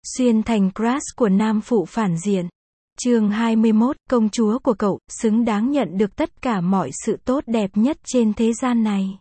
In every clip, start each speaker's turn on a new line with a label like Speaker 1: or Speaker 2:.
Speaker 1: Xuyên thành crush của nam phụ phản diện. Chương 21, công chúa của cậu, xứng đáng nhận được tất cả mọi sự tốt đẹp nhất trên thế gian này.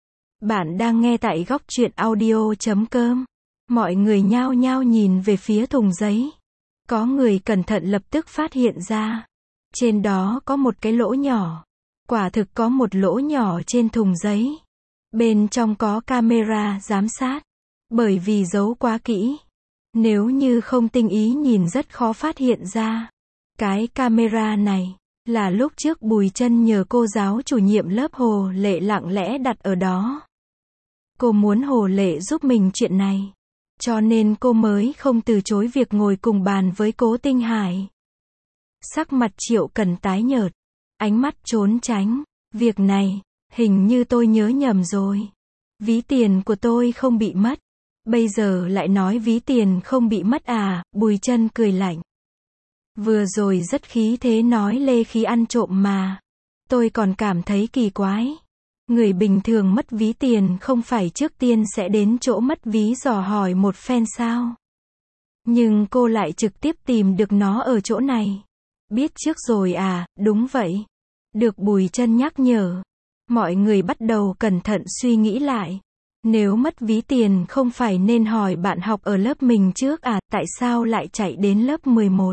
Speaker 1: Bạn đang nghe tại góc truyện audio.com. Mọi người nhao nhao nhìn về phía thùng giấy. Có người cẩn thận lập tức phát hiện ra. Trên đó có một cái lỗ nhỏ. Quả thực có một lỗ nhỏ trên thùng giấy. Bên trong có camera giám sát. Bởi vì giấu quá kỹ. Nếu như không tinh ý nhìn rất khó phát hiện ra. Cái camera này là lúc trước Bùi Trân nhờ cô giáo chủ nhiệm lớp Hồ Lệ lặng lẽ đặt ở đó. Cô muốn Hồ Lệ giúp mình chuyện này. Cho nên cô mới không từ chối việc ngồi cùng bàn với Cố Tinh Hải. Sắc mặt Triệu Cần tái nhợt. Ánh mắt trốn tránh. Việc này, hình như tôi nhớ nhầm rồi. Ví tiền của tôi không bị mất. Bây giờ lại nói ví tiền không bị mất à, Bùi Trân cười lạnh. Vừa rồi rất khí thế nói Lê Khí ăn trộm mà. Tôi còn cảm thấy kỳ quái. Người bình thường mất ví tiền không phải trước tiên sẽ đến chỗ mất ví dò hỏi một phen sao. Nhưng cô lại trực tiếp tìm được nó ở chỗ này. Biết trước rồi à, đúng vậy. Được Bùi Trân nhắc nhở. Mọi người bắt đầu cẩn thận suy nghĩ lại. Nếu mất ví tiền không phải nên hỏi bạn học ở lớp mình trước à, tại sao lại chạy đến lớp 11?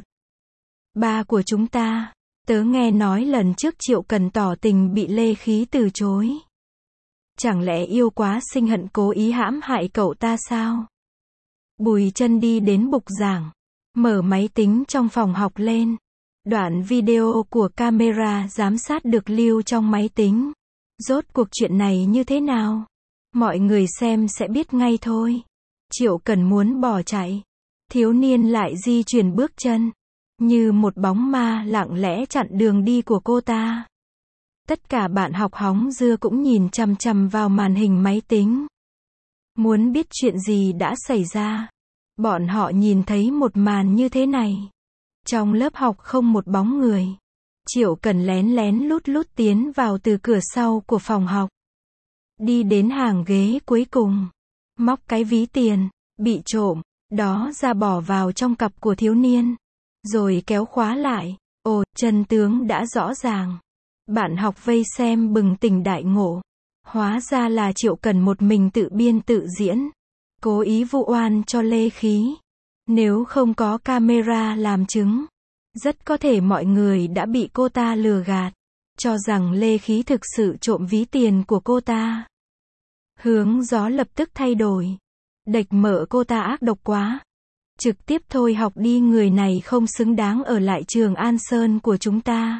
Speaker 1: Ba của chúng ta. Tớ nghe nói lần trước Triệu Cần tỏ tình bị Lê Khí từ chối. Chẳng lẽ yêu quá sinh hận cố ý hãm hại cậu ta sao? Bùi Trân đi đến bục giảng. Mở máy tính trong phòng học lên. Đoạn video của camera giám sát được lưu trong máy tính. Rốt cuộc chuyện này như thế nào? Mọi người xem sẽ biết ngay thôi. Triệu Cần muốn bỏ chạy. Thiếu niên lại di chuyển bước chân. Như một bóng ma lặng lẽ chặn đường đi của cô ta. Tất cả bạn học hóng dưa cũng nhìn chằm chằm vào màn hình máy tính. Muốn biết chuyện gì đã xảy ra. Bọn họ nhìn thấy một màn như thế này. Trong lớp học không một bóng người. Triệu Cần lén lén lút lút tiến vào từ cửa sau của phòng học. Đi đến hàng ghế cuối cùng. Móc cái ví tiền, bị trộm, đó ra bỏ vào trong cặp của thiếu niên. Rồi kéo khóa lại. Ồ, chân tướng đã rõ ràng. Bạn học vây xem bừng tỉnh đại ngộ. Hóa ra là Triệu Cần một mình tự biên tự diễn. Cố ý vu oan cho Lê Khí. Nếu không có camera làm chứng. Rất có thể mọi người đã bị cô ta lừa gạt. Cho rằng Lê Khí thực sự trộm ví tiền của cô ta. Hướng gió lập tức thay đổi. Đệch mở cô ta ác độc quá. Trực tiếp thôi học đi, người này không xứng đáng ở lại trường An Sơn của chúng ta.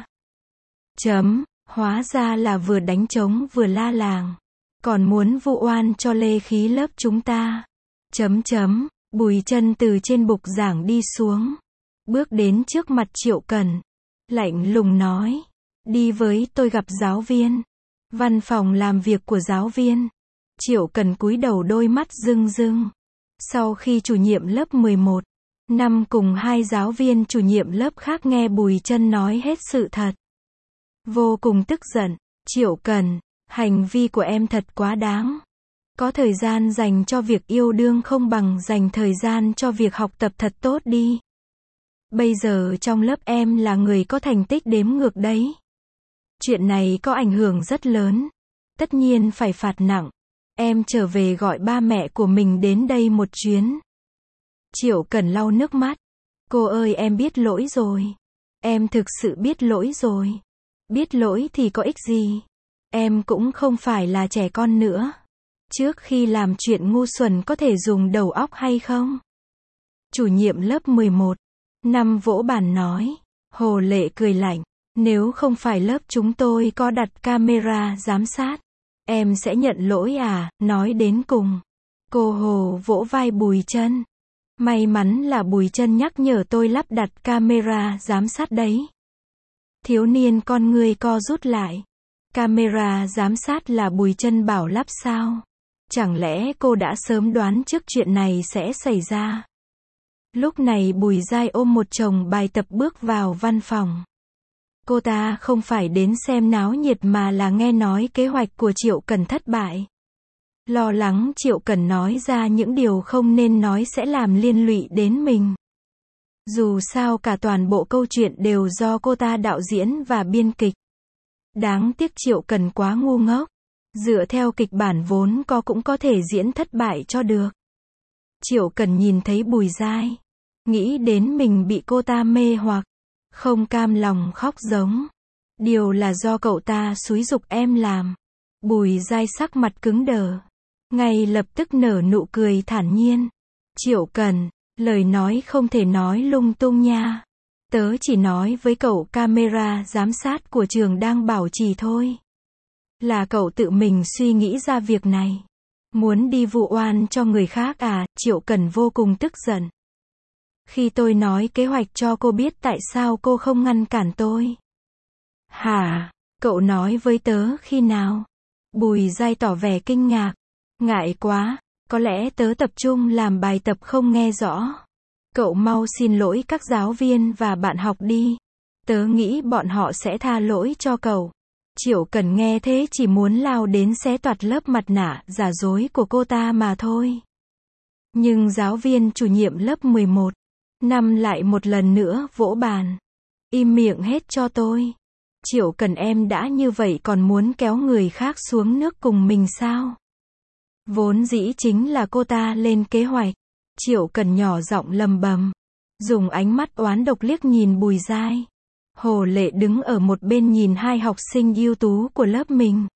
Speaker 1: Hóa ra là vừa đánh trống vừa la làng. Còn muốn vu oan cho Lê Khí lớp chúng ta. Bùi Trân từ trên bục giảng đi xuống. Bước đến trước mặt Triệu Cần. Lạnh lùng nói. Đi với tôi gặp giáo viên. Văn phòng làm việc của giáo viên. Triệu Cần cúi đầu, đôi mắt rưng rưng. Sau khi chủ nhiệm lớp 11 năm cùng hai giáo viên chủ nhiệm lớp khác nghe Bùi Trân nói hết sự thật. Vô cùng tức giận. Triệu Cần, hành vi của em thật quá đáng. Có thời gian dành cho việc yêu đương không bằng dành thời gian cho việc học tập thật tốt đi. Bây giờ trong lớp em là người có thành tích đếm ngược đấy. Chuyện này có ảnh hưởng rất lớn. Tất nhiên phải phạt nặng. Em trở về gọi ba mẹ của mình đến đây một chuyến. Triệu Cần lau nước mắt. Cô ơi, em biết lỗi rồi. Em thực sự biết lỗi rồi. Biết lỗi thì có ích gì. Em cũng không phải là trẻ con nữa. Trước khi làm chuyện ngu xuẩn có thể dùng đầu óc hay không? Chủ nhiệm lớp 11 năm vỗ bàn nói. Hồ Lệ cười lạnh. Nếu không phải lớp chúng tôi có đặt camera giám sát, em sẽ nhận lỗi à? Nói đến cùng, cô Hồ vỗ vai Bùi Trân. May mắn là Bùi Trân nhắc nhở tôi lắp đặt camera giám sát đấy. Thiếu niên con người co rút lại. Camera giám sát là Bùi Trân bảo lắp sao? Chẳng lẽ cô đã sớm đoán trước chuyện này sẽ xảy ra? Lúc này Bùi Giai ôm một chồng bài tập bước vào văn phòng. Cô ta không phải đến xem náo nhiệt mà là nghe nói kế hoạch của Triệu Cần thất bại. Lo lắng Triệu Cần nói ra những điều không nên nói sẽ làm liên lụy đến mình. Dù sao cả toàn bộ câu chuyện đều do cô ta đạo diễn và biên kịch. Đáng tiếc Triệu Cần quá ngu ngốc. Dựa theo kịch bản vốn có cũng có thể diễn thất bại cho được. Triệu Cần nhìn thấy Bùi Giai. Nghĩ đến mình bị cô ta mê hoặc. Không cam lòng khóc giống. Điều là do cậu ta xúi giục em làm. Bùi Giai sắc mặt cứng đờ. Ngay lập tức nở nụ cười thản nhiên. Triệu Cần, lời nói không thể nói lung tung nha. Tớ chỉ nói với cậu camera giám sát của trường đang bảo trì thôi. Là cậu tự mình suy nghĩ ra việc này. Muốn đi vu oan cho người khác à? Triệu Cần vô cùng tức giận. Khi tôi nói kế hoạch cho cô biết tại sao cô không ngăn cản tôi. Hả? Cậu nói với tớ khi nào? Bùi Giai tỏ vẻ kinh ngạc. Ngại quá, có lẽ tớ tập trung làm bài tập không nghe rõ. Cậu mau xin lỗi các giáo viên và bạn học đi. Tớ nghĩ bọn họ sẽ tha lỗi cho cậu. Triệu Cần nghe thế chỉ muốn lao đến xé toạc lớp mặt nạ giả dối của cô ta mà thôi. Nhưng giáo viên chủ nhiệm lớp 11 năm lại một lần nữa vỗ bàn. Im miệng hết cho tôi. Triệu Cần em đã như vậy còn muốn kéo người khác xuống nước cùng mình sao? Vốn dĩ chính là cô ta lên kế hoạch. Triệu Cần nhỏ giọng lầm bầm. Dùng ánh mắt oán độc liếc nhìn Bùi Giai. Hồ Lệ đứng ở một bên nhìn hai học sinh ưu tú của lớp mình.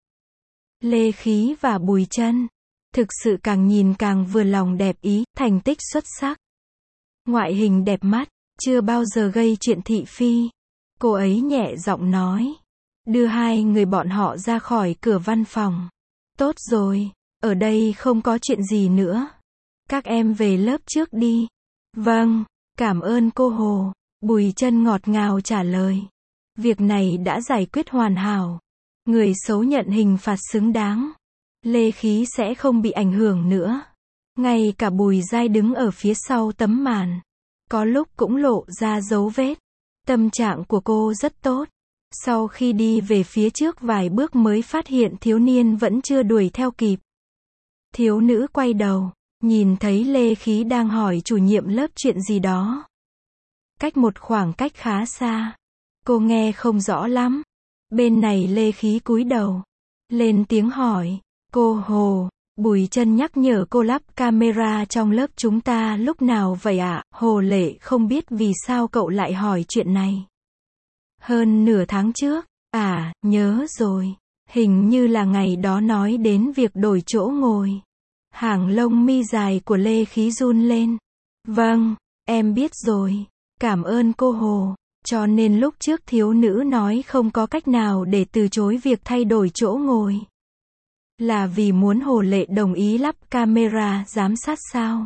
Speaker 1: Lê Khí và Bùi Trân. Thực sự càng nhìn càng vừa lòng đẹp ý, thành tích xuất sắc. Ngoại hình đẹp mắt, chưa bao giờ gây chuyện thị phi. Cô ấy nhẹ giọng nói. Đưa hai người bọn họ ra khỏi cửa văn phòng. Tốt rồi, ở đây không có chuyện gì nữa. Các em về lớp trước đi. Vâng, cảm ơn cô Hồ. Bùi Trân ngọt ngào trả lời. Việc này đã giải quyết hoàn hảo. Người xấu nhận hình phạt xứng đáng. Lê Khí sẽ không bị ảnh hưởng nữa. Ngay cả Bùi Giai đứng ở phía sau tấm màn. Có lúc cũng lộ ra dấu vết. Tâm trạng của cô rất tốt. Sau khi đi về phía trước vài bước mới phát hiện thiếu niên vẫn chưa đuổi theo kịp. Thiếu nữ quay đầu, nhìn thấy Lê Khí đang hỏi chủ nhiệm lớp chuyện gì đó. Cách một khoảng cách khá xa. Cô nghe không rõ lắm. Bên này Lê Khí cúi đầu. Lên tiếng hỏi. Cô Hồ, Bùi Trân nhắc nhở cô lắp camera trong lớp chúng ta lúc nào vậy ạ? Hồ Lệ không biết vì sao cậu lại hỏi chuyện này. Hơn nửa tháng trước. À, nhớ rồi. Hình như là ngày đó nói đến việc đổi chỗ ngồi. Hàng lông mi dài của Lê Khí run lên. Vâng, em biết rồi. Cảm ơn cô Hồ. Cho nên lúc trước thiếu nữ nói không có cách nào để từ chối việc thay đổi chỗ ngồi. Là vì muốn Hồ Lệ đồng ý lắp camera giám sát sao?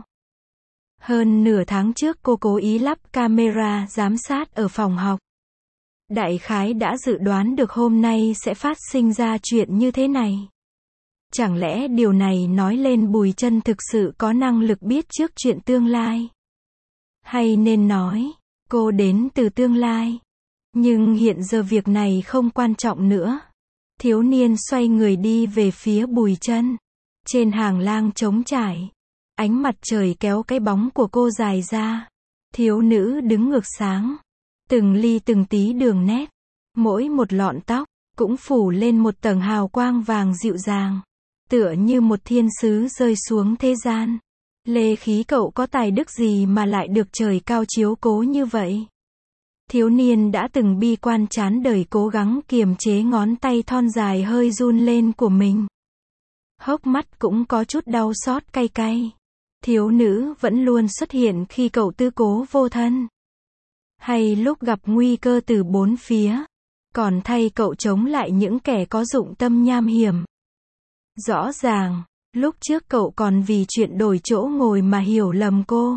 Speaker 1: Hơn nửa tháng trước cô cố ý lắp camera giám sát ở phòng học. Đại khái đã dự đoán được hôm nay sẽ phát sinh ra chuyện như thế này. Chẳng lẽ điều này nói lên Bùi Trân thực sự có năng lực biết trước chuyện tương lai? Hay nên nói, cô đến từ tương lai. Nhưng hiện giờ việc này không quan trọng nữa. Thiếu niên xoay người đi về phía Bùi Trân. Trên hàng lang trống trải. Ánh mặt trời kéo cái bóng của cô dài ra. Thiếu nữ đứng ngược sáng. Từng ly từng tí đường nét. Mỗi một lọn tóc, cũng phủ lên một tầng hào quang vàng dịu dàng. Tựa như một thiên sứ rơi xuống thế gian. Lê Khí cậu có tài đức gì mà lại được trời cao chiếu cố như vậy? Thiếu niên đã từng bi quan chán đời cố gắng kiềm chế ngón tay thon dài hơi run lên của mình. Hốc mắt cũng có chút đau xót cay cay. Thiếu nữ vẫn luôn xuất hiện khi cậu tư cố vô thân. Hay lúc gặp nguy cơ từ bốn phía. Còn thay cậu chống lại những kẻ có dụng tâm nham hiểm. Rõ ràng, lúc trước cậu còn vì chuyện đổi chỗ ngồi mà hiểu lầm cô.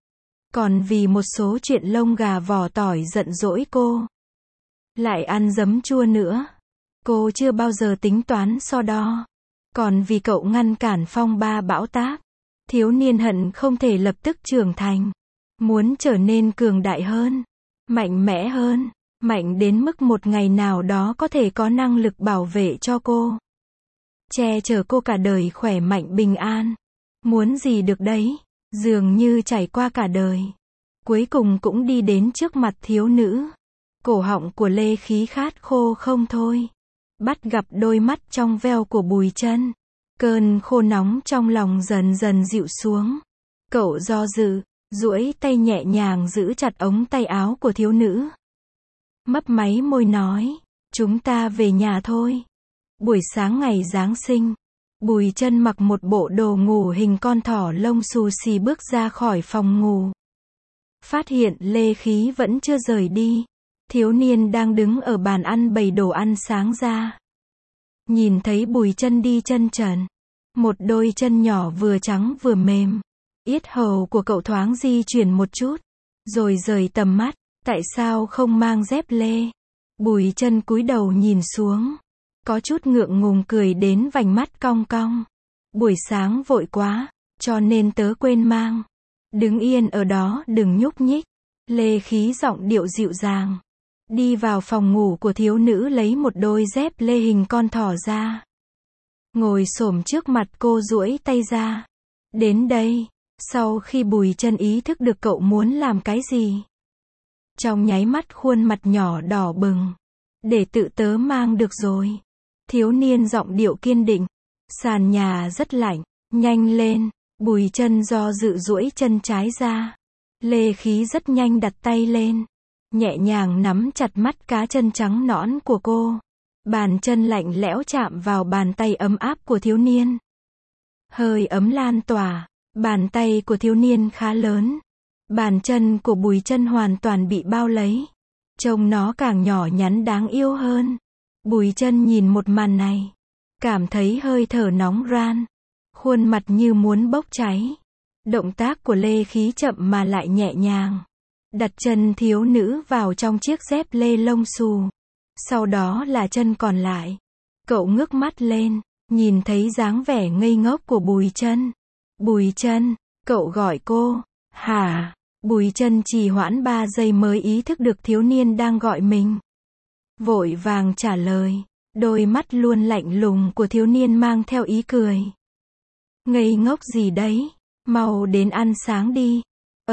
Speaker 1: Còn vì một số chuyện lông gà vỏ tỏi giận dỗi cô. Lại ăn giấm chua nữa. Cô chưa bao giờ tính toán so đo. Còn vì cậu ngăn cản phong ba bão táp. Thiếu niên hận không thể lập tức trưởng thành. Muốn trở nên cường đại hơn. Mạnh mẽ hơn. Mạnh đến mức một ngày nào đó có thể có năng lực bảo vệ cho cô. che chở cô cả đời khỏe mạnh bình an. Muốn gì được đấy, dường như trải qua cả đời. Cuối cùng cũng đi đến trước mặt thiếu nữ. Cổ họng của Lê Khí khát khô không thôi. Bắt gặp đôi mắt trong veo của Bùi Chân. Cơn khô nóng trong lòng dần dần dịu xuống. Cậu do dự, duỗi tay nhẹ nhàng giữ chặt ống tay áo của thiếu nữ. Mấp máy môi nói, chúng ta về nhà thôi. Buổi sáng ngày Giáng sinh, Bùi Chân mặc một bộ đồ ngủ hình con thỏ lông xù xì bước ra khỏi phòng ngủ. Phát hiện Lê Khí vẫn chưa rời đi. Thiếu niên đang đứng ở bàn ăn bày đồ ăn sáng ra. Nhìn thấy Bùi Chân đi chân trần. Một đôi chân nhỏ vừa trắng vừa mềm. Yết hầu của cậu thoáng di chuyển một chút. Rồi rời tầm mắt. Tại sao không mang dép lê? Bùi Chân cúi đầu nhìn xuống. Có chút ngượng ngùng cười đến vành mắt cong cong. Buổi sáng vội quá, cho nên tớ quên mang. Đứng yên ở đó đừng nhúc nhích. Lê Khí giọng điệu dịu dàng. Đi vào phòng ngủ của thiếu nữ lấy một đôi dép lê hình con thỏ ra. Ngồi xổm trước mặt cô duỗi tay ra. Đến đây, sau khi Bùi Chân ý thức được cậu muốn làm cái gì. Trong nháy mắt khuôn mặt nhỏ đỏ bừng. Để tự tớ mang được rồi. Thiếu niên giọng điệu kiên định. Sàn nhà rất lạnh, nhanh lên. Bùi Chân do dự duỗi chân trái ra. Lê Khí rất nhanh đặt tay lên. Nhẹ nhàng nắm chặt mắt cá chân trắng nõn của cô. Bàn chân lạnh lẽo chạm vào bàn tay ấm áp của thiếu niên. Hơi ấm lan tỏa. Bàn tay của thiếu niên khá lớn. Bàn chân của Bùi Chân hoàn toàn bị bao lấy. Trông nó càng nhỏ nhắn đáng yêu hơn. Bùi Chân nhìn một màn này. Cảm thấy hơi thở nóng ran. Khuôn mặt như muốn bốc cháy. Động tác của Lê Khí chậm mà lại nhẹ nhàng. Đặt chân thiếu nữ vào trong chiếc dép lê lông xù. Sau đó là chân còn lại. Cậu ngước mắt lên, nhìn thấy dáng vẻ ngây ngốc của Bùi Chân. Bùi Chân, cậu gọi cô. Hả? Bùi Chân trì hoãn 3 giây mới ý thức được thiếu niên đang gọi mình. Vội vàng trả lời. Đôi mắt luôn lạnh lùng của thiếu niên mang theo ý cười. Ngây ngốc gì đấy? Mau đến ăn sáng đi.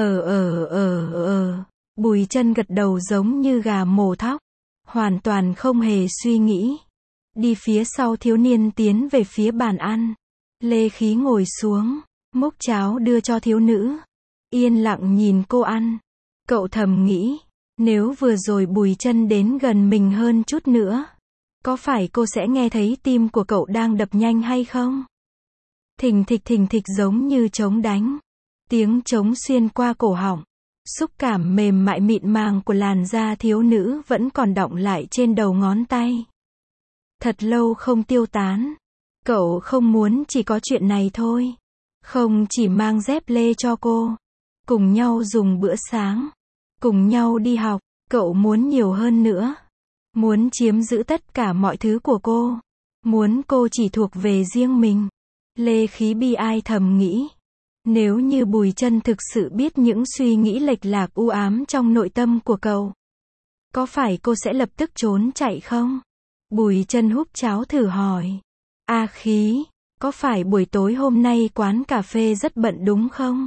Speaker 1: Bùi Chân gật đầu giống như gà mổ thóc. Hoàn toàn không hề suy nghĩ. Đi phía sau thiếu niên tiến về phía bàn ăn. Lê Khí ngồi xuống, múc cháo đưa cho thiếu nữ. Yên lặng nhìn cô ăn. Cậu thầm nghĩ, nếu vừa rồi Bùi Chân đến gần mình hơn chút nữa, có phải cô sẽ nghe thấy tim của cậu đang đập nhanh hay không? Thình thịch giống như trống đánh. Tiếng trống xuyên qua cổ họng. Xúc cảm mềm mại mịn màng của làn da thiếu nữ vẫn còn đọng lại trên đầu ngón tay. Thật lâu không tiêu tán. Cậu không muốn chỉ có chuyện này thôi. Không chỉ mang dép lê cho cô. Cùng nhau dùng bữa sáng. Cùng nhau đi học. Cậu muốn nhiều hơn nữa. Muốn chiếm giữ tất cả mọi thứ của cô. Muốn cô chỉ thuộc về riêng mình. Lê Khí bi ai thầm nghĩ. Nếu như Bùi Chân thực sự biết những suy nghĩ lệch lạc u ám trong nội tâm của cậu, có phải cô sẽ lập tức trốn chạy không? Bùi Chân húp cháo thử hỏi. A Khí, có phải buổi tối hôm nay quán cà phê rất bận đúng không?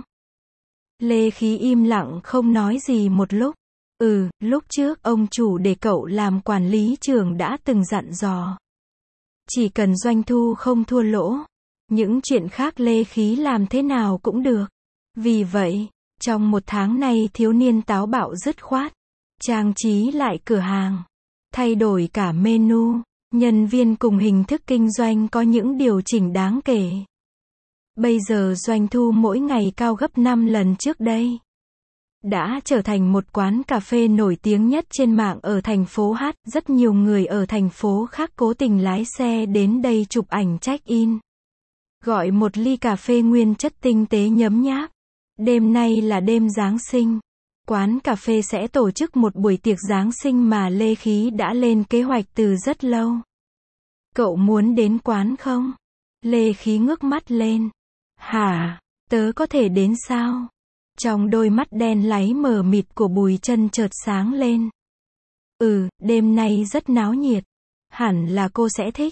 Speaker 1: Lê Khí im lặng không nói gì một lúc. Lúc trước ông chủ để cậu làm quản lý trường đã từng dặn dò. Chỉ cần doanh thu không thua lỗ. Những chuyện khác Lê Khí làm thế nào cũng được. Vì vậy, trong 1 tháng này thiếu niên táo bạo dứt khoát. Trang trí lại cửa hàng. Thay đổi cả menu. Nhân viên cùng hình thức kinh doanh có những điều chỉnh đáng kể. Bây giờ doanh thu mỗi ngày cao gấp 5 lần trước đây. Đã trở thành một quán cà phê nổi tiếng nhất trên mạng ở thành phố H. Rất nhiều người ở thành phố khác cố tình lái xe đến đây chụp ảnh check-in. Gọi một ly cà phê nguyên chất tinh tế nhấm nháp. Đêm nay là đêm Giáng sinh. Quán cà phê sẽ tổ chức một buổi tiệc Giáng sinh mà Lê Khí đã lên kế hoạch từ rất lâu. Cậu muốn đến quán không? Lê Khí ngước mắt lên. Hả? Tớ có thể đến sao? Trong đôi mắt đen láy mờ mịt của Bùi Chân chợt sáng lên. Đêm nay rất náo nhiệt. Hẳn là cô sẽ thích.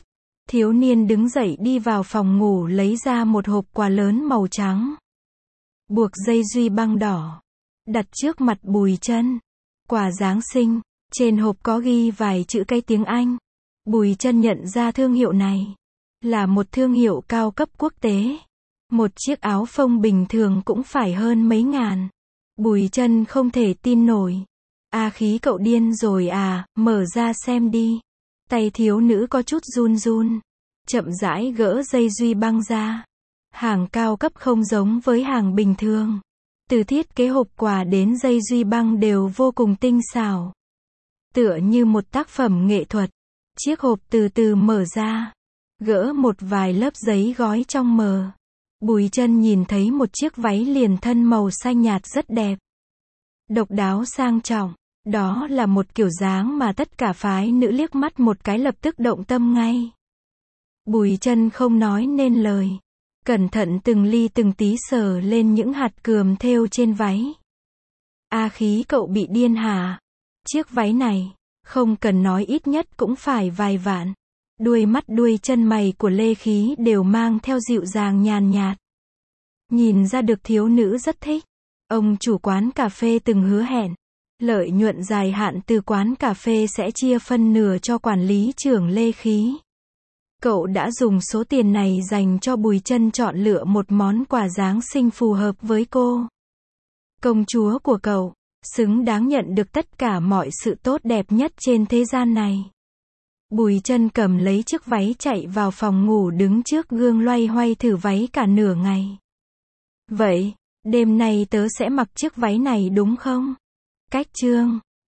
Speaker 1: Thiếu niên đứng dậy đi vào phòng ngủ lấy ra một hộp quà lớn màu trắng. Buộc dây duy băng đỏ. Đặt trước mặt Bùi Trân. Quà Giáng sinh. Trên hộp có ghi vài chữ cái tiếng Anh. Bùi Trân nhận ra thương hiệu này. Là một thương hiệu cao cấp quốc tế. Một chiếc áo phông bình thường cũng phải hơn mấy ngàn. Bùi Trân không thể tin nổi. Khí cậu điên rồi à, mở ra xem đi. Tay thiếu nữ có chút run run. Chậm rãi gỡ dây duy băng ra. Hàng cao cấp không giống với hàng bình thường. Từ thiết kế hộp quà đến dây duy băng đều vô cùng tinh xảo. Tựa như một tác phẩm nghệ thuật. Chiếc hộp từ từ mở ra. Gỡ một vài lớp giấy gói trong mờ. Bùi Trân nhìn thấy một chiếc váy liền thân màu xanh nhạt rất đẹp. Độc đáo sang trọng. Đó là một kiểu dáng mà tất cả phái nữ liếc mắt một cái lập tức động tâm ngay. Bùi Trân không nói nên lời. Cẩn thận từng ly từng tí sờ lên những hạt cườm thêu trên váy. Khí cậu bị điên hả? Chiếc váy này, không cần nói ít nhất cũng phải vài vạn. Đuôi mắt đuôi chân mày của Lê Khí đều mang theo dịu dàng nhàn nhạt. Nhìn ra được thiếu nữ rất thích. Ông chủ quán cà phê từng hứa hẹn. Lợi nhuận dài hạn từ quán cà phê sẽ chia phân nửa cho quản lý trưởng Lê Khí. Cậu đã dùng số tiền này dành cho Bùi Trân chọn lựa một món quà Giáng sinh phù hợp với cô. Công chúa của cậu, xứng đáng nhận được tất cả mọi sự tốt đẹp nhất trên thế gian này. Bùi Trân cầm lấy chiếc váy chạy vào phòng ngủ đứng trước gương loay hoay thử váy cả nửa ngày. Vậy, đêm nay tớ sẽ mặc chiếc váy này đúng không? Cách chương